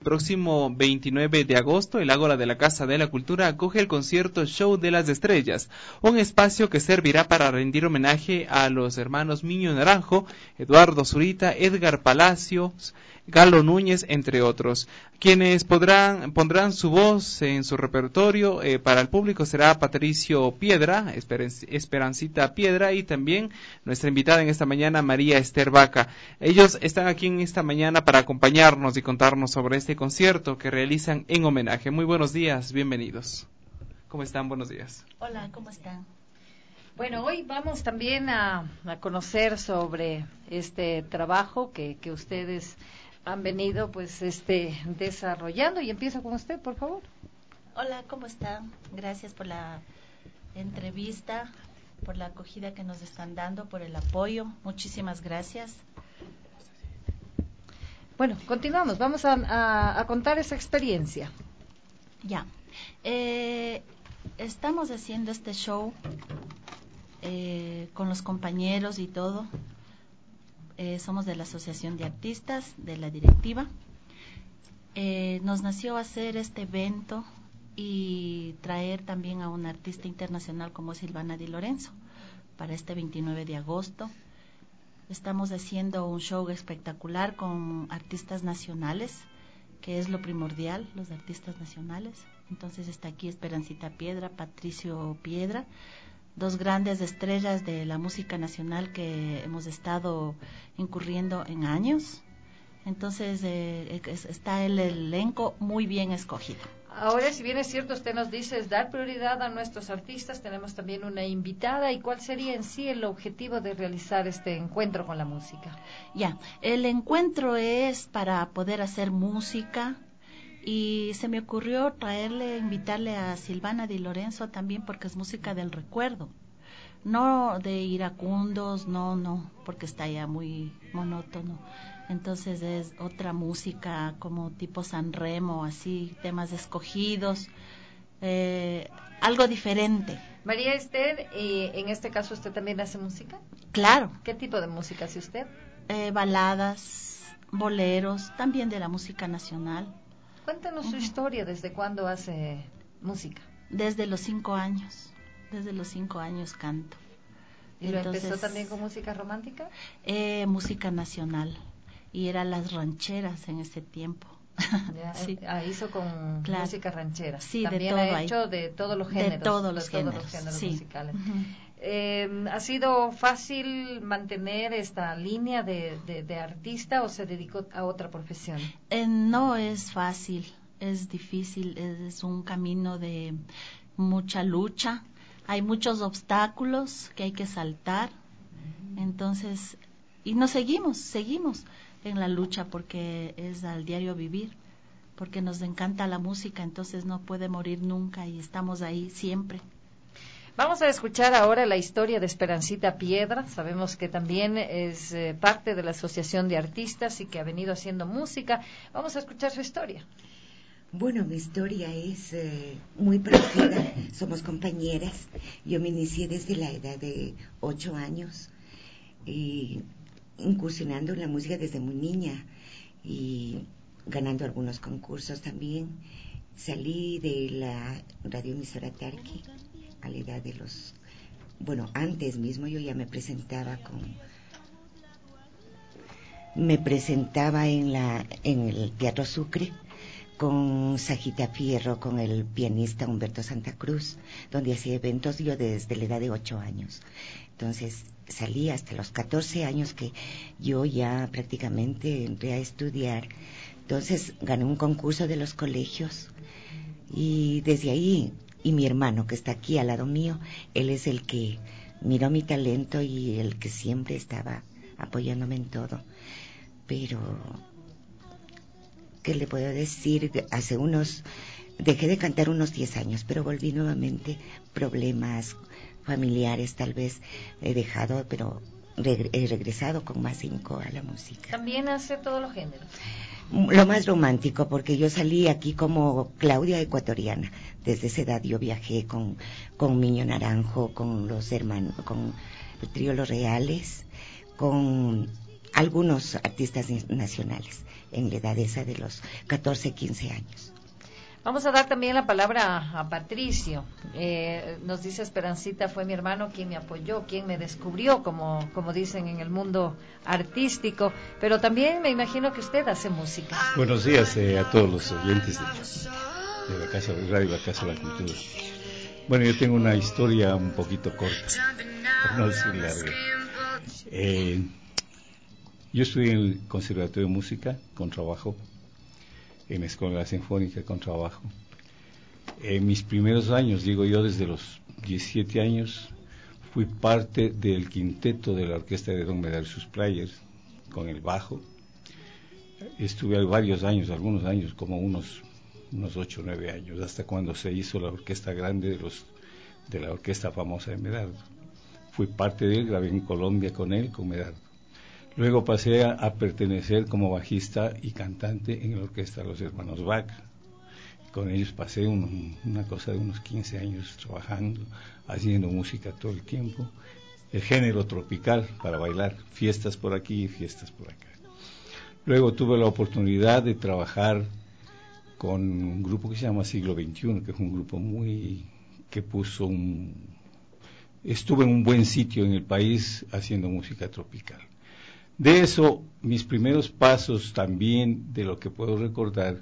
próximo 29 de agosto, el Ágora de la Casa de la Cultura acoge el concierto Show de las Estrellas, un espacio que servirá para rendir homenaje a los hermanos Miño Naranjo, Eduardo Zurita, Edgar Palacios, Galo Núñez, entre otros. Quienes pondrán su voz en su repertorio para el público será Patricio Piedra, Esperancita Piedra, y también nuestra invitada en esta mañana, María Esther Vaca. Ellos están aquí en esta mañana para acompañarnos y contarnos sobre este concierto que realizan en homenaje. Muy buenos días, bienvenidos. ¿Cómo están? Buenos días. Hola, ¿cómo están? Bueno, hoy vamos también a conocer sobre este trabajo que ustedes han venido desarrollando, y empiezo con usted, por favor. Hola, ¿cómo están? Gracias por la entrevista, por la acogida que nos están dando, por el apoyo. Muchísimas gracias. Bueno, continuamos. Vamos a contar esa experiencia. Ya. Estamos haciendo este show con los compañeros y todo. Somos de la Asociación de Artistas, de la directiva. Nos nació hacer este evento y traer también a una artista internacional como Silvana Di Lorenzo para este 29 de agosto. Estamos haciendo un show espectacular con artistas nacionales, que es lo primordial, los artistas nacionales. Entonces está aquí Esperancita Piedra, Patricio Piedra, dos grandes estrellas de la música nacional que hemos estado incurriendo en años. Entonces está el elenco muy bien escogido. Ahora, si bien es cierto, usted nos dice es dar prioridad a nuestros artistas, tenemos también una invitada. ¿Y cuál sería en sí el objetivo de realizar este encuentro con la música? Ya, el encuentro es para poder hacer música. Y se me ocurrió invitarle a Silvana Di Lorenzo también, porque es música del recuerdo, no de iracundos, no, porque está ya muy monótono. Entonces es otra música como tipo San Remo, así, temas escogidos, algo diferente. María Esther, en este caso, ¿usted también hace música? Claro. ¿Qué tipo de música hace usted? Baladas, boleros, también de la música nacional. Cuéntanos su historia, ¿desde cuándo hace música? Desde los 5 años, canto. ¿Y lo empezó también con música romántica? Música nacional, y eran las rancheras en ese tiempo. Ya, sí. Hizo con música ranchera. Sí, también de todo ha hecho ahí. De todos los géneros. De todos los géneros sí. musicales. ¿Ha sido fácil mantener esta línea de artista o se dedicó a otra profesión? No es fácil, es difícil, es un camino de mucha lucha. Hay muchos obstáculos que hay que saltar. Entonces, y nos seguimos en la lucha, porque es al diario vivir, porque nos encanta la música, entonces no puede morir nunca y estamos ahí siempre. Vamos a escuchar ahora la historia de Esperancita Piedra. Sabemos que también es parte de la Asociación de Artistas y que ha venido haciendo música. Vamos a escuchar su historia. Bueno, mi historia es muy parecida. Somos compañeras. Yo me inicié desde la edad de 8 años, incursionando en la música desde muy niña y ganando algunos concursos también. Salí de la radioemisora Tarqui a la edad de antes mismo yo ya me presentaba en el Teatro Sucre con Sajita Fierro, con el pianista Humberto Santa Cruz, donde hacía eventos yo desde la edad de 8 años. Entonces salí hasta los 14 años que yo ya prácticamente entré a estudiar. Entonces gané un concurso de los colegios y desde ahí, y mi hermano que está aquí al lado mío, él es el que miró mi talento y el que siempre estaba apoyándome en todo. Pero ¿qué le puedo decir? Dejé de cantar unos 10 años, pero volví nuevamente, problemas familiares tal vez he dejado, pero he regresado con más 5 a la música. ¿También hace todos los géneros? Lo más romántico, porque yo salí aquí como Claudia ecuatoriana. Desde esa edad yo viajé con Miño Naranjo, con los hermanos, con el trío Los Reales, con algunos artistas nacionales. en la edad esa de los 14, 15 años. Vamos a dar también la palabra a Patricio. Nos dice Esperancita, fue mi hermano quien me apoyó, quien me descubrió, como dicen en el mundo artístico. Pero también me imagino que usted hace música. Buenos días a todos los oyentes de la Casa de Radio, la Casa de la Cultura. Bueno, yo tengo una historia un poquito corta, por no decir larga. Yo estudié en el Conservatorio de Música con trabajo, en la Escuela Sinfónica con trabajo. En mis primeros años, digo yo, desde los 17 años, fui parte del quinteto de la orquesta de Don Medardo y sus Players, con el bajo. Estuve varios años, algunos años, como unos 8 o 9 años, hasta cuando se hizo la orquesta grande de la orquesta famosa de Medardo. Fui parte de él, grabé en Colombia con él, con Medardo. Luego pasé a pertenecer como bajista y cantante en la orquesta de los hermanos Bach. Con ellos pasé una cosa de unos 15 años trabajando, haciendo música todo el tiempo. El género tropical para bailar, fiestas por aquí y fiestas por acá. Luego tuve la oportunidad de trabajar con un grupo que se llama Siglo XXI, que es un grupo estuve en un buen sitio en el país haciendo música tropical. De eso, mis primeros pasos también, de lo que puedo recordar,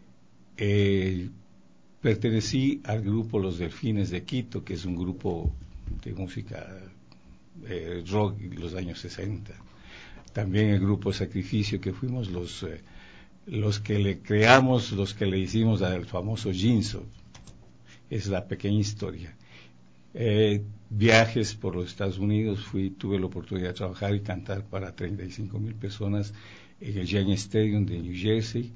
pertenecí al grupo Los Delfines de Quito, que es un grupo de música rock de los años 60. También el grupo Sacrificio, que fuimos los que le creamos, los que le hicimos al famoso Ginso. Es la pequeña historia. Viajes por los Estados Unidos, tuve la oportunidad de trabajar y cantar para 35,000 personas en el Giant Stadium de New Jersey,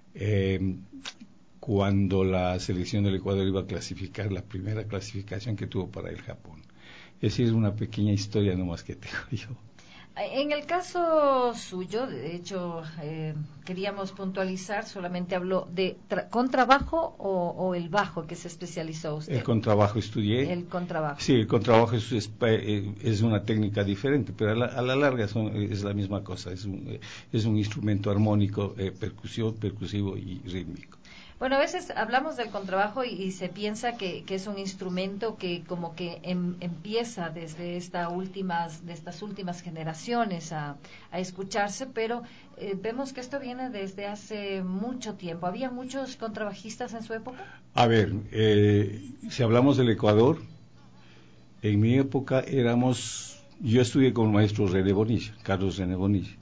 cuando la selección del Ecuador iba a clasificar, la primera clasificación que tuvo para el Japón. Esa es una pequeña historia nomás que tengo yo. En el caso suyo, de hecho, queríamos puntualizar, solamente habló de contrabajo o el bajo que se especializó usted. El contrabajo estudié. El contrabajo. Sí, el contrabajo es una técnica diferente, pero a la larga es la misma cosa, es un instrumento armónico, percusivo y rítmico. Bueno, a veces hablamos del contrabajo y se piensa que es un instrumento que como que empieza desde estas últimas generaciones a escucharse, pero vemos que esto viene desde hace mucho tiempo. ¿Había muchos contrabajistas en su época? A ver, si hablamos del Ecuador, en mi época yo estudié con el maestro René Bonilla, Carlos René Bonilla.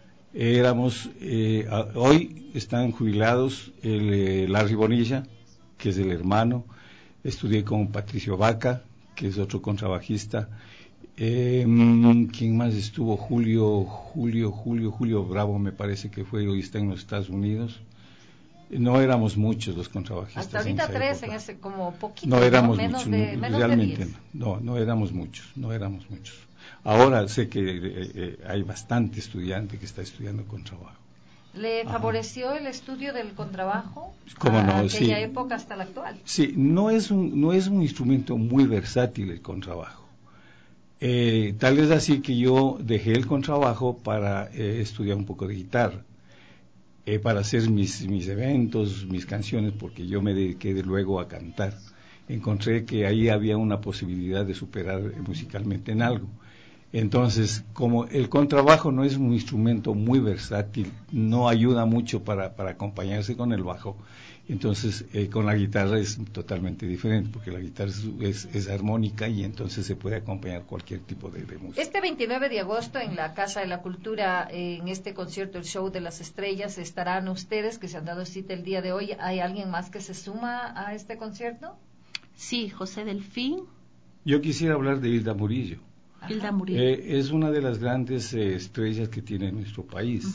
Hoy están jubilados Larry Bonilla, que es el hermano. Estudié con Patricio Vaca, que es otro contrabajista. ¿Quién más estuvo? Julio Bravo, me parece que fue, hoy está en los Estados Unidos. No éramos muchos los contrabajistas. Hasta ahorita en tres, época. en ese como poquito. No éramos menos muchos, realmente de 10. no éramos muchos. Ahora sé que hay bastante estudiante que está estudiando contrabajo. ¿Le favoreció el estudio del contrabajo? ¿Cómo no? Aquella Sí. época hasta la actual. Sí, no es un instrumento muy versátil el contrabajo. Tal es así que yo dejé el contrabajo para estudiar un poco de guitarra, para hacer mis eventos, mis canciones, porque yo me dediqué luego a cantar. Encontré que ahí había una posibilidad de superar musicalmente en algo. Entonces, como el contrabajo no es un instrumento muy versátil, no ayuda mucho para acompañarse con el bajo, entonces con la guitarra es totalmente diferente, porque la guitarra es armónica y entonces se puede acompañar cualquier tipo de música. Este 29 de agosto en la Casa de la Cultura, en este concierto, el Show de las Estrellas, estarán ustedes que se han dado cita el día de hoy. ¿Hay alguien más que se suma a este concierto? Sí, José Delfín. Yo quisiera hablar de Hilda Murillo. Hilda Murillo. Es una de las grandes estrellas que tiene nuestro país.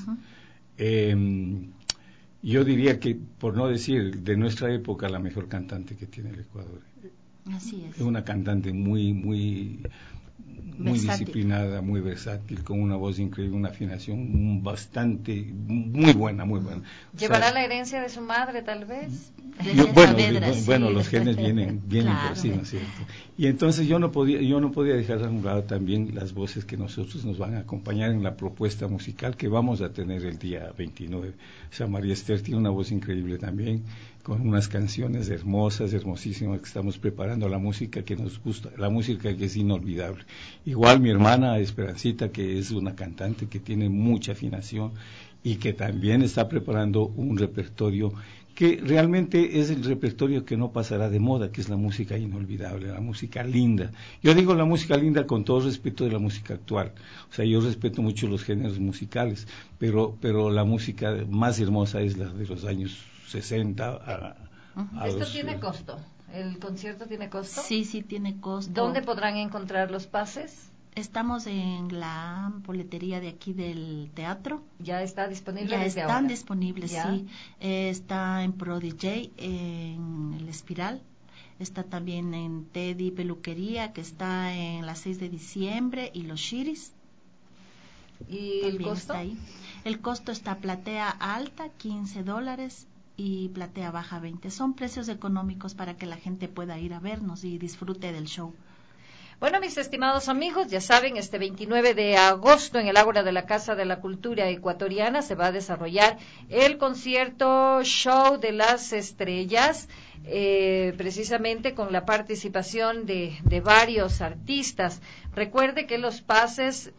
Yo diría que, por no decir de nuestra época, la mejor cantante que tiene el Ecuador. Así es. Es una cantante muy disciplinada, muy versátil, con una voz increíble, una afinación muy buena. ¿Llevará la herencia de su madre, tal vez? Bueno, los genes vienen Claro. por sí, ¿no es cierto? Y entonces yo no podía dejar a un lado también las voces que nosotros nos van a acompañar en la propuesta musical que vamos a tener el día 29. O sea, María Esther tiene una voz increíble también, con unas canciones hermosas, hermosísimas, que estamos preparando, la música que nos gusta, la música que es inolvidable. Igual mi hermana Esperancita, que es una cantante que tiene mucha afinación y que también está preparando un repertorio que realmente es el repertorio que no pasará de moda, que es la música inolvidable, la música linda. Yo digo la música linda con todo respeto de la música actual. O sea, yo respeto mucho los géneros musicales, pero la música más hermosa es la de los años 60 ¿Esto tiene costo? ¿El concierto tiene costo? Sí, tiene costo. ¿Dónde podrán encontrar los pases? Estamos en la boletería de aquí del teatro. ¿Ya está disponible? Ya desde están ahora? disponibles, ¿Ya? sí. Está en Pro DJ, en el Espiral. Está también en Teddy Peluquería, que está en la 6 de diciembre, y Los Shiris. ¿Y el costo? Está ahí. El costo está platea alta, $15, y platea baja, 20. Son precios económicos para que la gente pueda ir a vernos y disfrute del show. Bueno, mis estimados amigos, ya saben, este 29 de agosto en el Ágora de la Casa de la Cultura Ecuatoriana se va a desarrollar el concierto Show de las Estrellas, precisamente con la participación de varios artistas. Recuerde que los pases,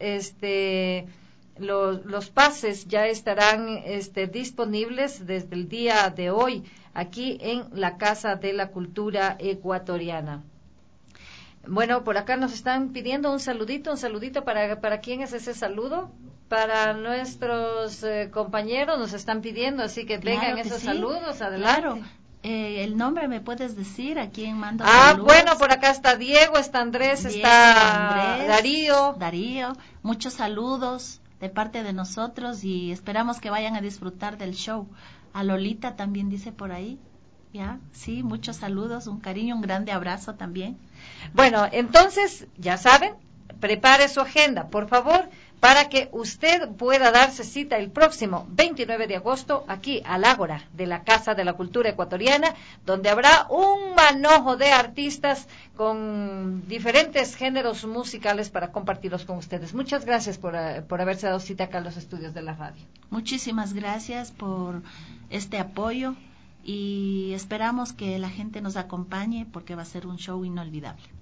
los pases ya estarán disponibles desde el día de hoy aquí en la Casa de la Cultura Ecuatoriana. Bueno, por acá nos están pidiendo un saludito para ¿quién es ese saludo? Para nuestros compañeros nos están pidiendo, así que vengan esos saludos, adelante. Claro. El nombre me puedes decir a quién mando saludos. Bueno, por acá está Diego, está Andrés, está Darío, muchos saludos de parte de nosotros y esperamos que vayan a disfrutar del show. A Lolita también dice por ahí. Ya, sí, muchos saludos, un cariño, un grande abrazo también. Bueno, entonces, ya saben, prepare su agenda, por favor, para que usted pueda darse cita el próximo 29 de agosto aquí al Ágora de la Casa de la Cultura Ecuatoriana, donde habrá un manojo de artistas con diferentes géneros musicales para compartirlos con ustedes. Muchas gracias por haberse dado cita acá en los estudios de la radio. Muchísimas gracias por este apoyo y esperamos que la gente nos acompañe porque va a ser un show inolvidable.